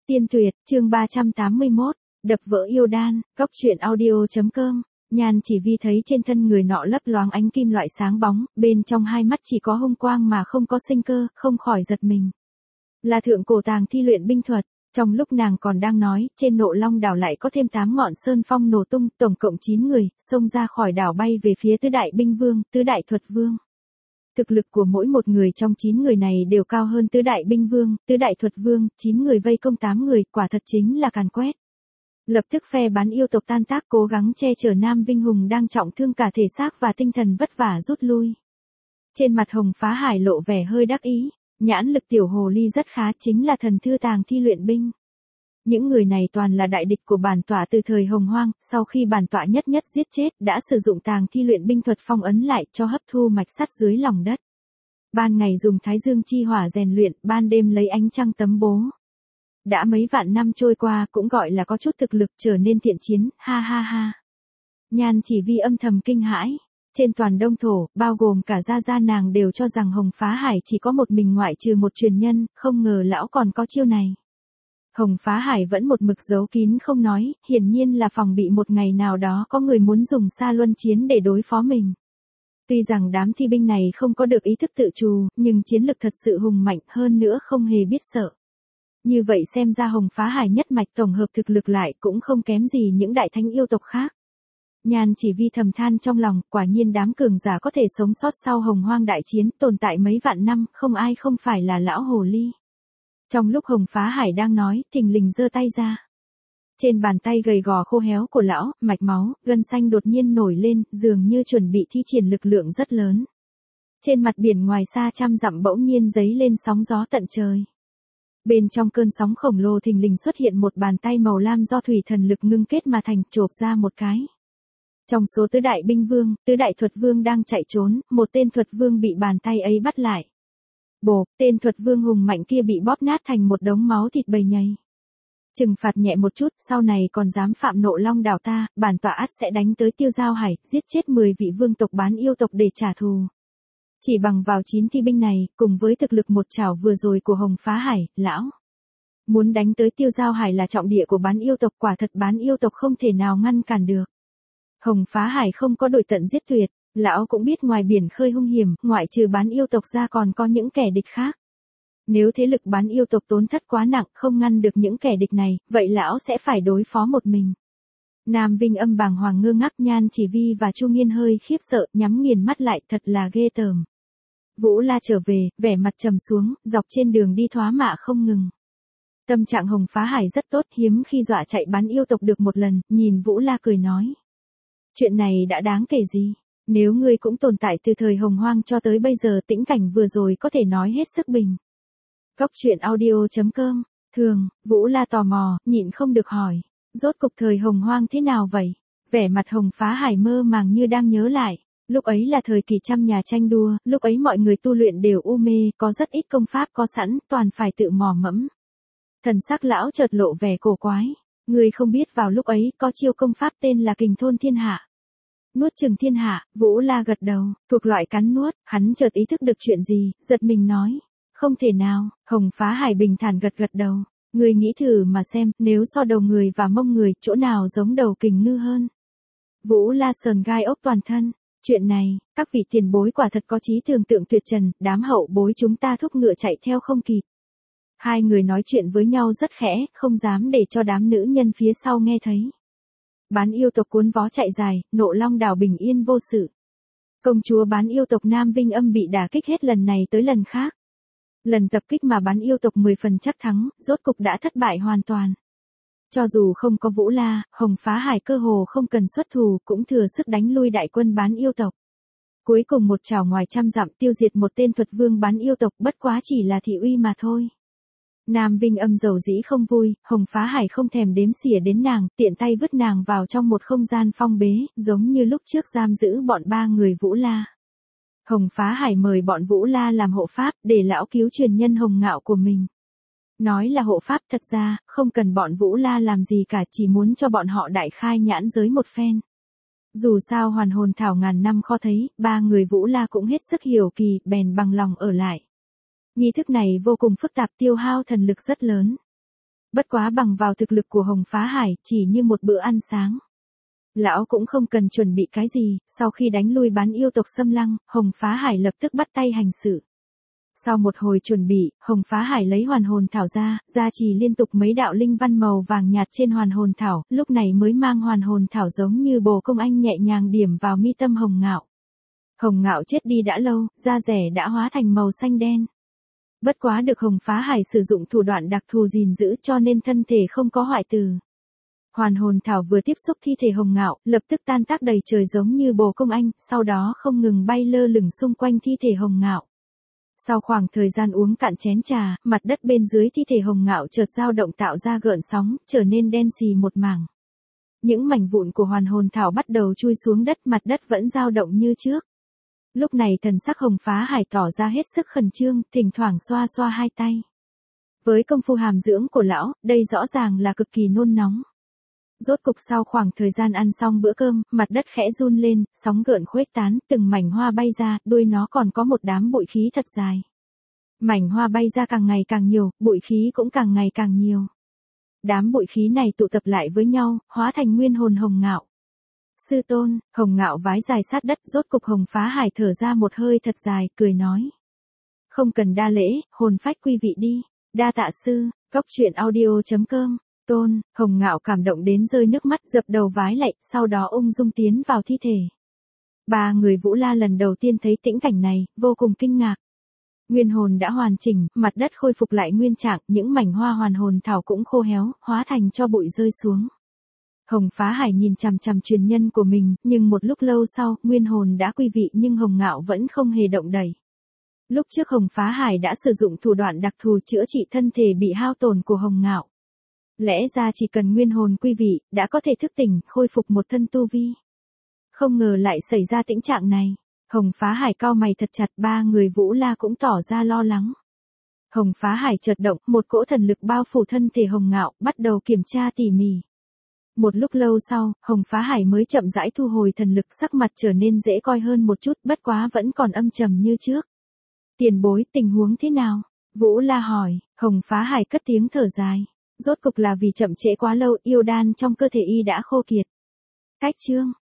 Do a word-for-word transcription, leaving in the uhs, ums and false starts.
Tiên tuyệt, chương ba trăm tám mươi mốt, đập vỡ yêu đan, góc truyện audio chấm com. Nhan Chỉ Vi thấy trên thân người nọ lấp loáng ánh kim loại sáng bóng, bên trong hai mắt chỉ có hung quang mà không có sinh cơ, không khỏi giật mình. Là thượng cổ tàng thi luyện binh thuật. Trong lúc nàng còn đang nói, trên Nộ Long đảo lại có thêm tám ngọn sơn phong nổ tung, tổng cộng chín người, xông ra khỏi đảo bay về phía tứ đại binh vương, tứ đại thuật vương. Thực lực của mỗi một người trong chín người này đều cao hơn tứ đại binh vương, tứ đại thuật vương, chín người vây công tám người, quả thật chính là càn quét. Lập tức phe bán yêu tộc tan tác, cố gắng che chở Nam Vinh Hùng đang trọng thương cả thể xác và tinh thần vất vả rút lui. Trên mặt Hồng Phá Hải lộ vẻ hơi đắc ý, nhãn lực tiểu hồ ly rất khá, chính là thần thư tàng thi luyện binh. Những người này toàn là đại địch của bản tọa từ thời Hồng Hoang, sau khi bản tọa nhất nhất giết chết, đã sử dụng tàng thi luyện binh thuật phong ấn lại cho hấp thu mạch sắt dưới lòng đất. Ban ngày dùng thái dương chi hỏa rèn luyện, ban đêm lấy ánh trăng tấm bố. Đã mấy vạn năm trôi qua, cũng gọi là có chút thực lực, trở nên thiện chiến, ha ha ha. Nhan Chỉ Vi âm thầm kinh hãi. Trên toàn Đông Thổ, bao gồm cả gia gia nàng đều cho rằng Hồng Phá Hải chỉ có một mình ngoại trừ một truyền nhân, không ngờ lão còn có chiêu này. Hồng Phá Hải vẫn một mực giấu kín không nói, hiển nhiên là phòng bị một ngày nào đó có người muốn dùng Sa Luân chiến để đối phó mình. Tuy rằng đám thi binh này không có được ý thức tự trù, nhưng chiến lực thật sự hùng mạnh, hơn nữa không hề biết sợ. Như vậy xem ra Hồng Phá Hải nhất mạch tổng hợp thực lực lại cũng không kém gì những đại thánh yêu tộc khác. Nhan Chỉ Vi thầm than trong lòng, quả nhiên đám cường giả có thể sống sót sau Hồng Hoang đại chiến, tồn tại mấy vạn năm, không ai không phải là lão hồ ly. Trong lúc Hồng Phá Hải đang nói, thình lình giơ tay ra. Trên bàn tay gầy gò khô héo của lão, mạch máu, gân xanh đột nhiên nổi lên, dường như chuẩn bị thi triển lực lượng rất lớn. Trên mặt biển ngoài xa trăm dặm bỗng nhiên giấy lên sóng gió tận trời. Bên trong cơn sóng khổng lồ thình lình xuất hiện một bàn tay màu lam do thủy thần lực ngưng kết mà thành, chộp ra một cái. Trong số tứ đại binh vương, tứ đại thuật vương đang chạy trốn, một tên thuật vương bị bàn tay ấy bắt lại. Bộp, tên thuật vương hùng mạnh kia bị bóp nát thành một đống máu thịt bầy nhầy. Trừng phạt nhẹ một chút, sau này còn dám phạm Nộ Long đảo ta, bản tọa ắt sẽ đánh tới Tiêu Giao Hải, giết chết mười vị vương tộc bán yêu tộc để trả thù. Chỉ bằng vào chín thi binh này, cùng với thực lực một chảo vừa rồi của Hồng Phá Hải, lão muốn đánh tới Tiêu Giao Hải là trọng địa của bán yêu tộc, quả thật bán yêu tộc không thể nào ngăn cản được. Hồng Phá Hải không có đổi tận giết tuyệt, lão cũng biết ngoài biển khơi hung hiểm, ngoại trừ bán yêu tộc ra còn có những kẻ địch khác. Nếu thế lực bán yêu tộc tốn thất quá nặng, không ngăn được những kẻ địch này, vậy lão sẽ phải đối phó một mình. Nam Vinh Âm bàng hoàng ngơ ngác, Nhan Chỉ Vi và Chu Nghiên hơi khiếp sợ, nhắm nghiền mắt lại, thật là ghê tởm. Vũ La trở về, vẻ mặt trầm xuống, dọc trên đường đi thoá mạ không ngừng. Tâm trạng Hồng Phá Hải rất tốt, hiếm khi dọa chạy bán yêu tộc được một lần, nhìn Vũ La cười nói. Chuyện này đã đáng kể gì, nếu ngươi cũng tồn tại từ thời Hồng Hoang cho tới bây giờ, tĩnh cảnh vừa rồi có thể nói hết sức bình. Góc truyện audio chấm com, thường, Vũ La tò mò, nhịn không được hỏi. Rốt cục thời Hồng Hoang thế nào vậy? Vẻ mặt Hồng Phá Hải mơ màng như đang nhớ lại. Lúc ấy là thời kỳ trăm nhà tranh đua, lúc ấy mọi người tu luyện đều u mê, có rất ít công pháp có sẵn, toàn phải tự mò mẫm. Thần sắc lão chợt lộ vẻ cổ quái. Người không biết vào lúc ấy có chiêu công pháp tên là Kình Thôn Thiên Hạ. Nuốt chửng thiên hạ, Vũ La gật đầu, thuộc loại cắn nuốt, hắn chợt ý thức được chuyện gì, giật mình nói. Không thể nào, Hồng Phá Hải bình thản gật gật đầu. Người nghĩ thử mà xem, nếu so đầu người và mông người, chỗ nào giống đầu kình ngư hơn. Vũ La sờn gai ốc toàn thân. Chuyện này, các vị tiền bối quả thật có trí tưởng tượng tuyệt trần, đám hậu bối chúng ta thúc ngựa chạy theo không kịp. Hai người nói chuyện với nhau rất khẽ, không dám để cho đám nữ nhân phía sau nghe thấy. Bán yêu tộc cuốn vó chạy dài, Nộ Long đảo bình yên vô sự. Công chúa bán yêu tộc Nam Vinh Âm bị đả kích hết lần này tới lần khác. Lần tập kích mà bán yêu tộc mười phần chắc thắng, rốt cục đã thất bại hoàn toàn. Cho dù không có Vũ La, Hồng Phá Hải cơ hồ không cần xuất thủ cũng thừa sức đánh lui đại quân bán yêu tộc. Cuối cùng một trảo ngoài trăm dặm tiêu diệt một tên thuật vương bán yêu tộc, bất quá chỉ là thị uy mà thôi. Nam Vinh Âm dầu dĩ không vui, Hồng Phá Hải không thèm đếm xỉa đến nàng, tiện tay vứt nàng vào trong một không gian phong bế, giống như lúc trước giam giữ bọn ba người Vũ La. Hồng Phá Hải mời bọn Vũ La làm hộ pháp, để lão cứu truyền nhân Hồng Ngạo của mình. Nói là hộ pháp, thật ra, không cần bọn Vũ La làm gì cả, chỉ muốn cho bọn họ đại khai nhãn giới một phen. Dù sao hoàn hồn thảo ngàn năm khó thấy, ba người Vũ La cũng hết sức hiểu kỳ, bèn bằng lòng ở lại. Nghi thức này vô cùng phức tạp, tiêu hao thần lực rất lớn. Bất quá bằng vào thực lực của Hồng Phá Hải, chỉ như một bữa ăn sáng. Lão cũng không cần chuẩn bị cái gì, sau khi đánh lui bán yêu tộc Xâm Lăng, Hồng Phá Hải lập tức bắt tay hành sự. Sau một hồi chuẩn bị, Hồng Phá Hải lấy hoàn hồn thảo ra, gia trì liên tục mấy đạo linh văn màu vàng nhạt trên hoàn hồn thảo, lúc này mới mang hoàn hồn thảo giống như bồ công anh nhẹ nhàng điểm vào mi tâm Hồng Ngạo. Hồng Ngạo chết đi đã lâu, da rẻ đã hóa thành màu xanh đen. Bất quá được Hồng Phá Hải sử dụng thủ đoạn đặc thù gìn giữ cho nên thân thể không có hoại tử. Hoàn hồn thảo vừa tiếp xúc thi thể Hồng Ngạo, lập tức tan tác đầy trời giống như bồ công anh, sau đó không ngừng bay lơ lửng xung quanh thi thể Hồng Ngạo. Sau khoảng thời gian uống cạn chén trà, mặt đất bên dưới thi thể Hồng Ngạo chợt dao động tạo ra gợn sóng, trở nên đen xì một mảng. Những mảnh vụn của hoàn hồn thảo bắt đầu chui xuống đất, mặt đất vẫn dao động như trước. Lúc này thần sắc Hồng Phá Hải tỏ ra hết sức khẩn trương, thỉnh thoảng xoa xoa hai tay. Với công phu hàm dưỡng của lão, đây rõ ràng là cực kỳ nôn nóng. Rốt cục sau khoảng thời gian ăn xong bữa cơm, mặt đất khẽ run lên, sóng gợn khuếch tán, từng mảnh hoa bay ra, đuôi nó còn có một đám bụi khí thật dài. Mảnh hoa bay ra càng ngày càng nhiều, bụi khí cũng càng ngày càng nhiều. Đám bụi khí này tụ tập lại với nhau, hóa thành nguyên hồn Hồng Ngạo. Sư tôn, Hồng Ngạo vái dài sát đất, rốt cục Hồng Phá Hải thở ra một hơi thật dài, cười nói. Không cần đa lễ, hồn phách quy vị đi, đa tạ sư, cốc truyện audio chấm com. Tôn, Hồng Ngạo cảm động đến rơi nước mắt, dập đầu vái lạy, sau đó ung dung tiến vào thi thể. Ba người Vũ La lần đầu tiên thấy tĩnh cảnh này, vô cùng kinh ngạc. Nguyên hồn đã hoàn chỉnh, mặt đất khôi phục lại nguyên trạng, những mảnh hoa hoàn hồn thảo cũng khô héo, hóa thành cho bụi rơi xuống. Hồng Phá Hải nhìn chằm chằm truyền nhân của mình, nhưng một lúc lâu sau, nguyên hồn đã quy vị nhưng Hồng Ngạo vẫn không hề động đậy. Lúc trước Hồng Phá Hải đã sử dụng thủ đoạn đặc thù chữa trị thân thể bị hao tổn của Hồng Ngạo. Lẽ ra chỉ cần nguyên hồn quy vị, đã có thể thức tỉnh, khôi phục một thân tu vi. Không ngờ lại xảy ra tình trạng này. Hồng Phá Hải cau mày thật chặt, ba người Vũ La cũng tỏ ra lo lắng. Hồng Phá Hải chợt động, một cỗ thần lực bao phủ thân thể Hồng Ngạo, bắt đầu kiểm tra tỉ mỉ. Một lúc lâu sau, Hồng Phá Hải mới chậm rãi thu hồi thần lực, sắc mặt trở nên dễ coi hơn một chút, bất quá vẫn còn âm trầm như trước. Tiền bối, tình huống thế nào? Vũ La hỏi. Hồng Phá Hải cất tiếng thở dài. Rốt cục là vì chậm trễ quá lâu, yêu đan trong cơ thể y đã khô kiệt. Cách chương